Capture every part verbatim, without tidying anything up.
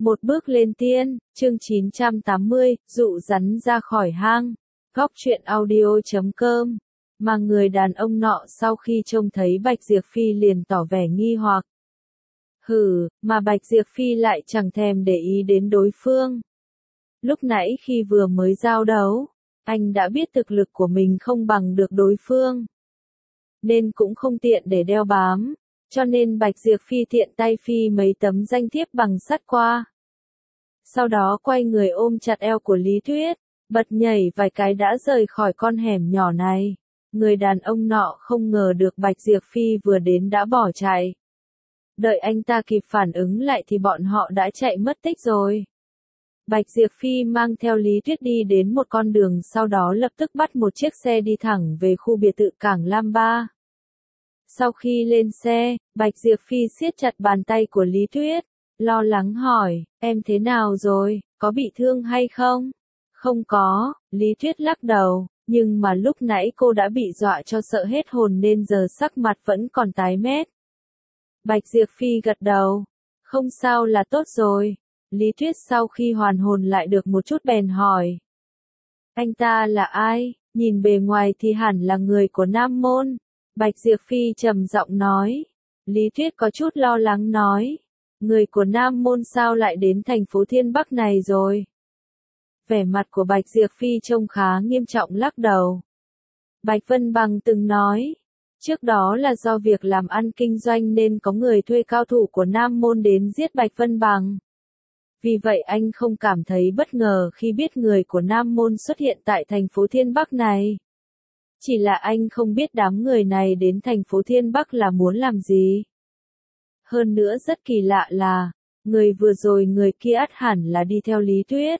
Một bước lên tiên, chương chín trăm tám mươi, dụ rắn ra khỏi hang. Góc truyện audio chấm com. Mà người đàn ông nọ sau khi trông thấy Bạch Diệp Phi liền tỏ vẻ nghi hoặc. Hừ, mà Bạch Diệp Phi lại chẳng thèm để ý đến đối phương. Lúc nãy khi vừa mới giao đấu, anh đã biết thực lực của mình không bằng được đối phương. Nên cũng không tiện để đeo bám. Cho nên Bạch Diệp Phi tiện tay phi mấy tấm danh thiếp bằng sắt qua. Sau đó quay người ôm chặt eo của Lý Tuyết, bật nhảy vài cái đã rời khỏi con hẻm nhỏ này. Người đàn ông nọ không ngờ được Bạch Diệp Phi vừa đến đã bỏ chạy. Đợi anh ta kịp phản ứng lại thì bọn họ đã chạy mất tích rồi. Bạch Diệp Phi mang theo Lý Tuyết đi đến một con đường, sau đó lập tức bắt một chiếc xe đi thẳng về khu biệt thự Cảng Lam Ba. Sau khi lên xe, Bạch Diệp Phi siết chặt bàn tay của Lý Tuyết, lo lắng hỏi, em thế nào rồi, có bị thương hay không? Không có, Lý Tuyết lắc đầu, nhưng mà lúc nãy cô đã bị dọa cho sợ hết hồn nên giờ sắc mặt vẫn còn tái mét. Bạch Diệp Phi gật đầu, không sao là tốt rồi. Lý Tuyết sau khi hoàn hồn lại được một chút bèn hỏi. Anh ta là ai? Nhìn bề ngoài thì hẳn là người của Nam Môn. Bạch Diệp Phi trầm giọng nói. Lý Tuyết có chút lo lắng nói. Người của Nam Môn sao lại đến thành phố Thiên Bắc này rồi? Vẻ mặt của Bạch Diệp Phi trông khá nghiêm trọng lắc đầu. Bạch Vân Bằng từng nói. Trước đó là do việc làm ăn kinh doanh nên có người thuê cao thủ của Nam Môn đến giết Bạch Vân Bằng. Vì vậy anh không cảm thấy bất ngờ khi biết người của Nam Môn xuất hiện tại thành phố Thiên Bắc này. Chỉ là anh không biết đám người này đến thành phố Thiên Bắc là muốn làm gì. Hơn nữa rất kỳ lạ là, người vừa rồi người kia ắt hẳn là đi theo Lý Tuyết.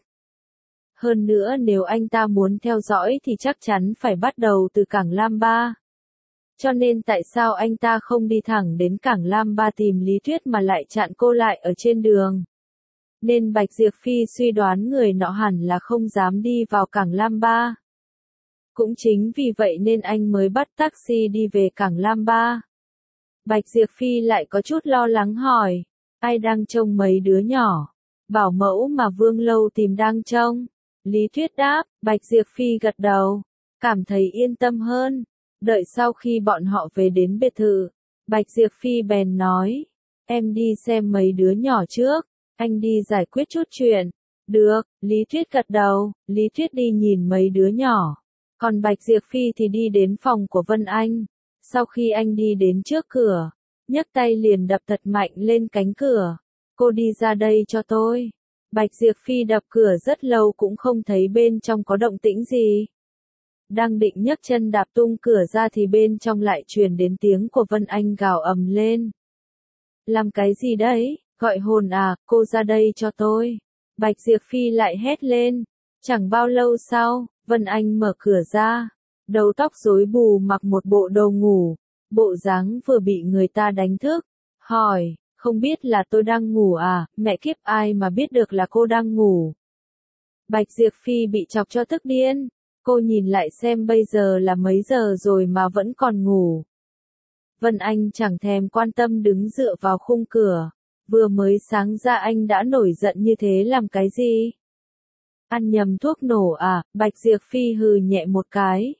Hơn nữa nếu anh ta muốn theo dõi thì chắc chắn phải bắt đầu từ Cảng Lam Ba. Cho nên tại sao anh ta không đi thẳng đến Cảng Lam Ba tìm Lý Tuyết mà lại chặn cô lại ở trên đường? Nên Bạch Diệp Phi suy đoán người nọ hẳn là không dám đi vào Cảng Lam Ba. Cũng chính vì vậy nên anh mới bắt taxi đi về Cảng Lam Ba. Bạch Diệp Phi lại có chút lo lắng hỏi, ai đang trông mấy đứa nhỏ? Bảo mẫu mà Vương Lâu tìm đang trông. Lý Tuyết đáp, Bạch Diệp Phi gật đầu, cảm thấy yên tâm hơn. Đợi sau khi bọn họ về đến biệt thự, Bạch Diệp Phi bèn nói, em đi xem mấy đứa nhỏ trước, anh đi giải quyết chút chuyện. Được, Lý Tuyết gật đầu, Lý Tuyết đi nhìn mấy đứa nhỏ. Còn Bạch Diệp Phi thì đi đến phòng của Vân Anh. Sau khi anh đi đến trước cửa, nhấc tay liền đập thật mạnh lên cánh cửa. Cô đi ra đây cho tôi. Bạch Diệp Phi đập cửa rất lâu cũng không thấy bên trong có động tĩnh gì. Đang định nhấc chân đạp tung cửa ra thì bên trong lại truyền đến tiếng của Vân Anh gào ầm lên. Làm cái gì đấy, gọi hồn à, cô ra đây cho tôi. Bạch Diệp Phi lại hét lên. Chẳng bao lâu sau, Vân Anh mở cửa ra. Đầu tóc rối bù mặc một bộ đồ ngủ. Bộ dáng vừa bị người ta đánh thức. Hỏi, không biết là tôi đang ngủ à, mẹ kiếp ai mà biết được là cô đang ngủ. Bạch Diệp Phi bị chọc cho tức điên. Cô nhìn lại xem bây giờ là mấy giờ rồi mà vẫn còn ngủ. Vân Anh chẳng thèm quan tâm đứng dựa vào khung cửa. Vừa mới sáng ra anh đã nổi giận như thế làm cái gì? Ăn nhầm thuốc nổ à? Bạch Diệp Phi hừ nhẹ một cái.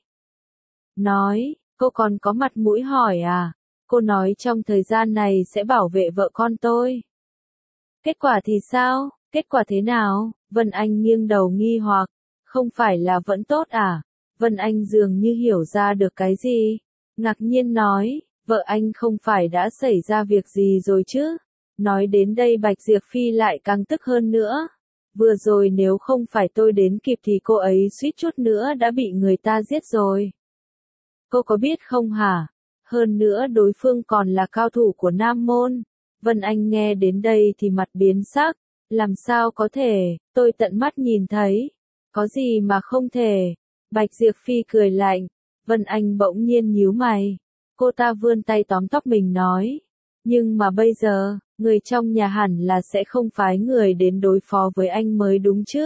Nói, cô còn có mặt mũi hỏi à? Cô nói trong thời gian này sẽ bảo vệ vợ con tôi. Kết quả thì sao? Kết quả thế nào? Vân Anh nghiêng đầu nghi hoặc. Không phải là vẫn tốt à? Vân Anh dường như hiểu ra được cái gì. Ngạc nhiên nói, vợ anh không phải đã xảy ra việc gì rồi chứ? Nói đến đây Bạch Diệp Phi lại càng tức hơn nữa. Vừa rồi nếu không phải tôi đến kịp thì cô ấy suýt chút nữa đã bị người ta giết rồi. Cô có biết không hả? Hơn nữa đối phương còn là cao thủ của Nam Môn. Vân Anh nghe đến đây thì mặt biến sắc. Làm sao có thể, tôi tận mắt nhìn thấy. Có gì mà không thể. Bạch Diệp Phi cười lạnh. Vân Anh bỗng nhiên nhíu mày. Cô ta vươn tay tóm tóc mình nói. Nhưng mà bây giờ, người trong nhà hẳn là sẽ không phái người đến đối phó với anh mới đúng chứ.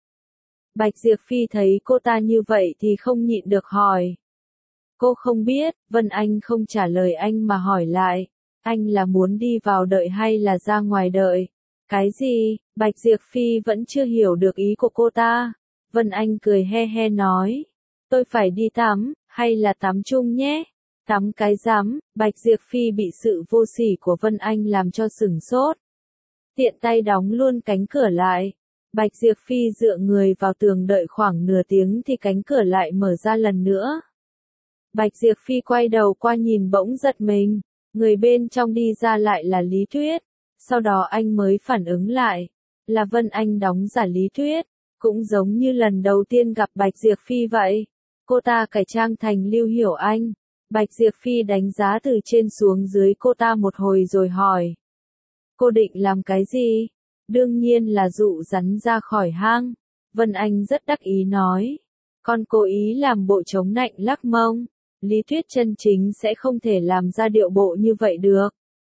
Bạch Diệp Phi thấy cô ta như vậy thì không nhịn được hỏi. Cô không biết, Vân Anh không trả lời anh mà hỏi lại. Anh là muốn đi vào đợi hay là ra ngoài đợi? Cái gì? Bạch Diệp Phi vẫn chưa hiểu được ý của cô ta. Vân Anh cười he he nói. Tôi phải đi tắm, hay là tắm chung nhé? Tắm cái rắm, Bạch Diệp Phi bị sự vô sỉ của Vân Anh làm cho sửng sốt. Tiện tay đóng luôn cánh cửa lại. Bạch Diệp Phi dựa người vào tường đợi khoảng nửa tiếng thì cánh cửa lại mở ra lần nữa. Bạch Diệp Phi quay đầu qua nhìn bỗng giật mình, người bên trong đi ra lại là Lý Tuyết. Sau đó anh mới phản ứng lại, là Vân Anh đóng giả Lý Tuyết, cũng giống như lần đầu tiên gặp Bạch Diệp Phi vậy. Cô ta cải trang thành Lưu Hiểu Anh. Bạch Diệp Phi đánh giá từ trên xuống dưới cô ta một hồi rồi hỏi. Cô định làm cái gì? Đương nhiên là dụ rắn ra khỏi hang. Vân Anh rất đắc ý nói. Con cố ý làm bộ chống nạnh lắc mông. Lý Tuyết chân chính sẽ không thể làm ra điệu bộ như vậy được.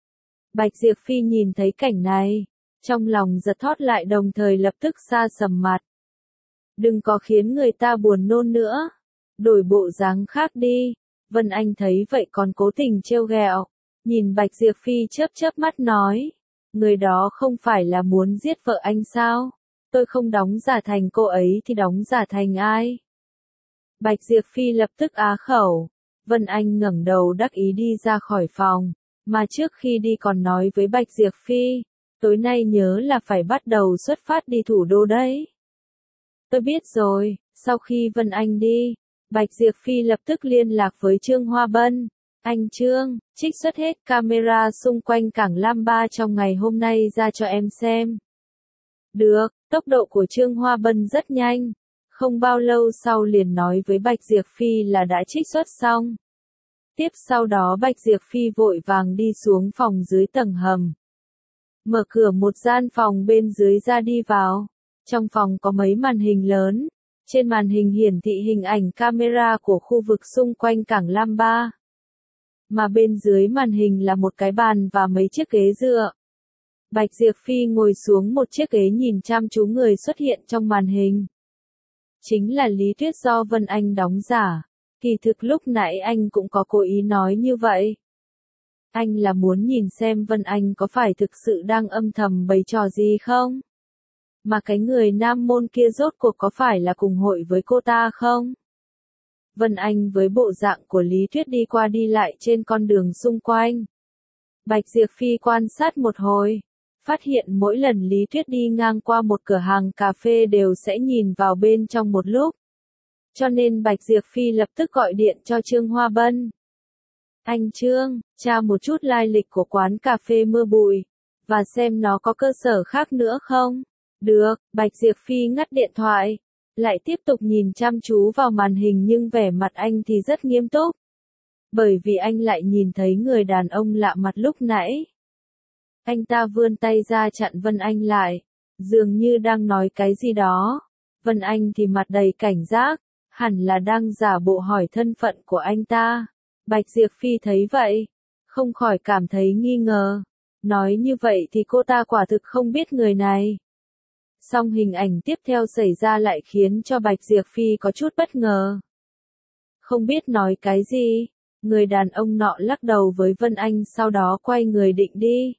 Bạch Diệp Phi nhìn thấy cảnh này, trong lòng giật thót lại đồng thời lập tức xa sầm mặt. Đừng có khiến người ta buồn nôn nữa. Đổi bộ dáng khác đi. Vân Anh thấy vậy còn cố tình trêu ghẹo. Nhìn Bạch Diệp Phi chớp chớp mắt nói. Người đó không phải là muốn giết vợ anh sao? Tôi không đóng giả thành cô ấy thì đóng giả thành ai? Bạch Diệp Phi lập tức á khẩu. Vân Anh ngẩng đầu đắc ý đi ra khỏi phòng. Mà trước khi đi còn nói với Bạch Diệp Phi. Tối nay nhớ là phải bắt đầu xuất phát đi thủ đô đấy. Tôi biết rồi. Sau khi Vân Anh đi, Bạch Diệp Phi lập tức liên lạc với Trương Hoa Bân. Anh Trương, trích xuất hết camera xung quanh cảng Lam Ba trong ngày hôm nay ra cho em xem. Được, tốc độ của Trương Hoa Bân rất nhanh. Không bao lâu sau liền nói với Bạch Diệp Phi là đã trích xuất xong. Tiếp sau đó Bạch Diệp Phi vội vàng đi xuống phòng dưới tầng hầm. Mở cửa một gian phòng bên dưới ra đi vào. Trong phòng có mấy màn hình lớn. Trên màn hình hiển thị hình ảnh camera của khu vực xung quanh cảng Lam Ba. Mà bên dưới màn hình là một cái bàn và mấy chiếc ghế dựa. Bạch Diệp Phi ngồi xuống một chiếc ghế nhìn chăm chú người xuất hiện trong màn hình. Chính là Lý Tuyết do Vân Anh đóng giả. Kỳ thực lúc nãy anh cũng có cố ý nói như vậy. Anh là muốn nhìn xem Vân Anh có phải thực sự đang âm thầm bày trò gì không? Mà cái người nam môn kia rốt cuộc có phải là cùng hội với cô ta không? Vân Anh với bộ dạng của Lý Tuyết đi qua đi lại trên con đường xung quanh. Bạch Diệp Phi quan sát một hồi, phát hiện mỗi lần Lý Tuyết đi ngang qua một cửa hàng cà phê đều sẽ nhìn vào bên trong một lúc. Cho nên Bạch Diệp Phi lập tức gọi điện cho Trương Hoa Bân. Anh Trương, tra một chút lai lịch của quán cà phê Mưa Bụi, và xem nó có cơ sở khác nữa không? Được, Bạch Diệp Phi ngắt điện thoại, lại tiếp tục nhìn chăm chú vào màn hình nhưng vẻ mặt anh thì rất nghiêm túc. Bởi vì anh lại nhìn thấy người đàn ông lạ mặt lúc nãy. Anh ta vươn tay ra chặn Vân Anh lại, dường như đang nói cái gì đó. Vân Anh thì mặt đầy cảnh giác, hẳn là đang giả bộ hỏi thân phận của anh ta. Bạch Diệp Phi thấy vậy, không khỏi cảm thấy nghi ngờ. Nói như vậy thì cô ta quả thực không biết người này. Song hình ảnh tiếp theo xảy ra lại khiến cho Bạch Diệp Phi có chút bất ngờ. Không biết nói cái gì, người đàn ông nọ lắc đầu với Vân Anh sau đó quay người định đi.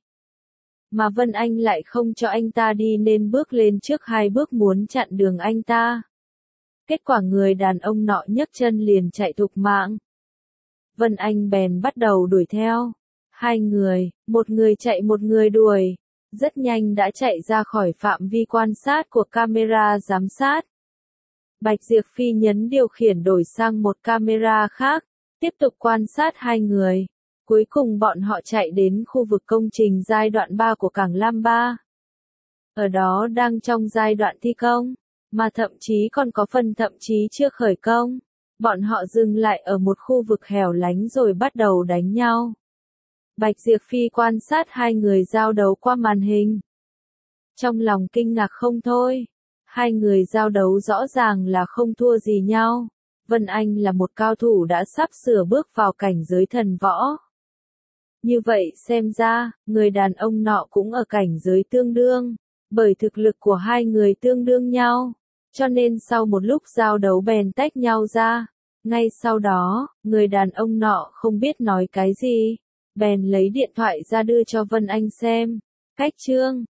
Mà Vân Anh lại không cho anh ta đi nên bước lên trước hai bước muốn chặn đường anh ta. Kết quả người đàn ông nọ nhấc chân liền chạy thục mạng. Vân Anh bèn bắt đầu đuổi theo. Hai người, một người chạy một người đuổi. Rất nhanh đã chạy ra khỏi phạm vi quan sát của camera giám sát. Bạch Diệp Phi nhấn điều khiển đổi sang một camera khác, tiếp tục quan sát hai người. Cuối cùng bọn họ chạy đến khu vực công trình giai đoạn ba của cảng Lam Ba. Ở đó đang trong giai đoạn thi công, mà thậm chí còn có phần thậm chí chưa khởi công. Bọn họ dừng lại ở một khu vực hẻo lánh rồi bắt đầu đánh nhau. Bạch Diệp Phi quan sát hai người giao đấu qua màn hình. Trong lòng kinh ngạc không thôi. Hai người giao đấu rõ ràng là không thua gì nhau. Vân Anh là một cao thủ đã sắp sửa bước vào cảnh giới thần võ. Như vậy xem ra, người đàn ông nọ cũng ở cảnh giới tương đương. Bởi thực lực của hai người tương đương nhau. Cho nên sau một lúc giao đấu bèn tách nhau ra. Ngay sau đó, người đàn ông nọ không biết nói cái gì. Bèn lấy điện thoại ra đưa cho Vân Anh xem. Cách Trương,